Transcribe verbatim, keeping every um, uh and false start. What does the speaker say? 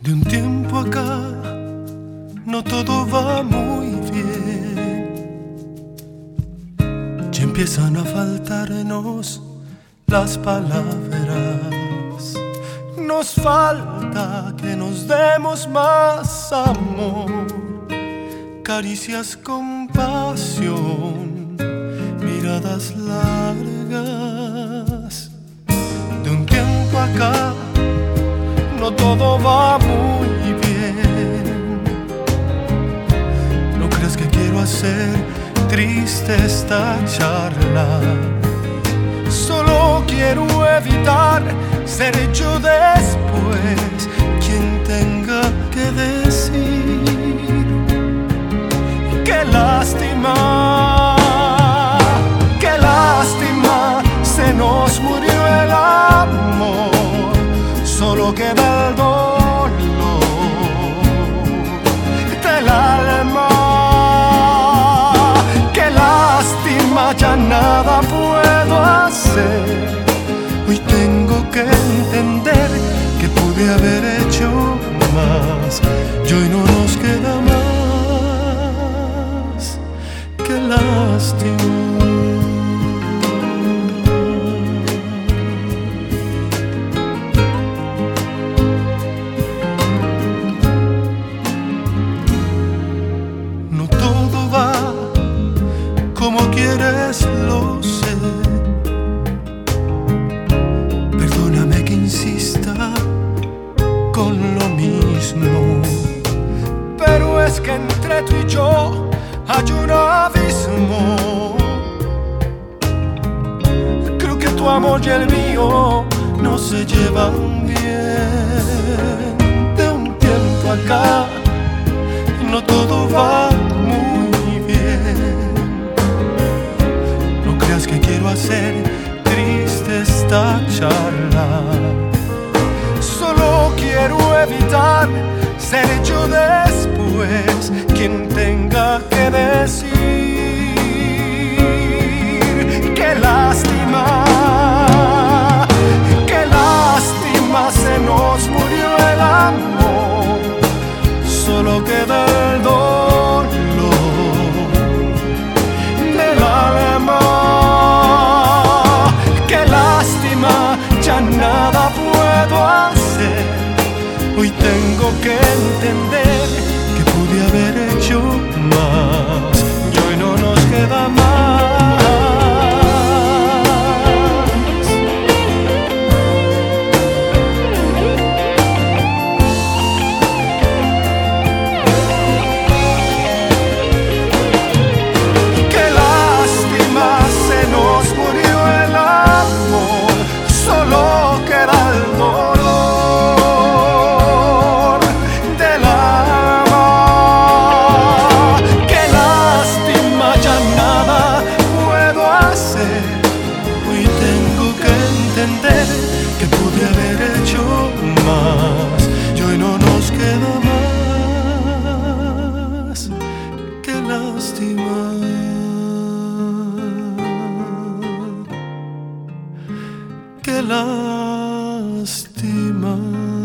De un tiempo acá no todo va muy bien. Ya empiezan a faltarnos las palabras. Nos falta que nos demos más amor, caricias con pasión, miradas largas. De un tiempo acá no todo va muy bien. No creas que quiero hacer triste esta charla. Solo quiero evitar ser yo después quien tenga que decir: qué lástima, qué lástima, se nos murió el amor. Solo queda el dolor del alma. Qué lástima, ya nada puedo hacer. Hoy tengo que entender que pude haber hecho más. Y hoy no nos queda más. Qué lástima. Como quieres, lo sé. Perdóname que insista con lo mismo, pero es que entre tú y yo hay un abismo. Creo que tu amor y el mío no se llevan bien. De un tiempo acá no todo va muy bien. Que quiero hacer triste esta charla. Solo quiero evitar ser yo después quien tenga que decir: qué lástima, qué lástima, se nos murió el amor. Solo queda el dolor del alma. Ya nada puedo hacer. Hoy tengo que entender que pude haber hecho más. Y hoy no nos queda más. Qué lástima, se nos murió el amor. Solo queda el dolor del alma. Qué lástima, ya nada puedo hacer. Hoy tengo que entender que pude haber hecho más. Y hoy no nos queda más. Qué lástima. Qué lástima.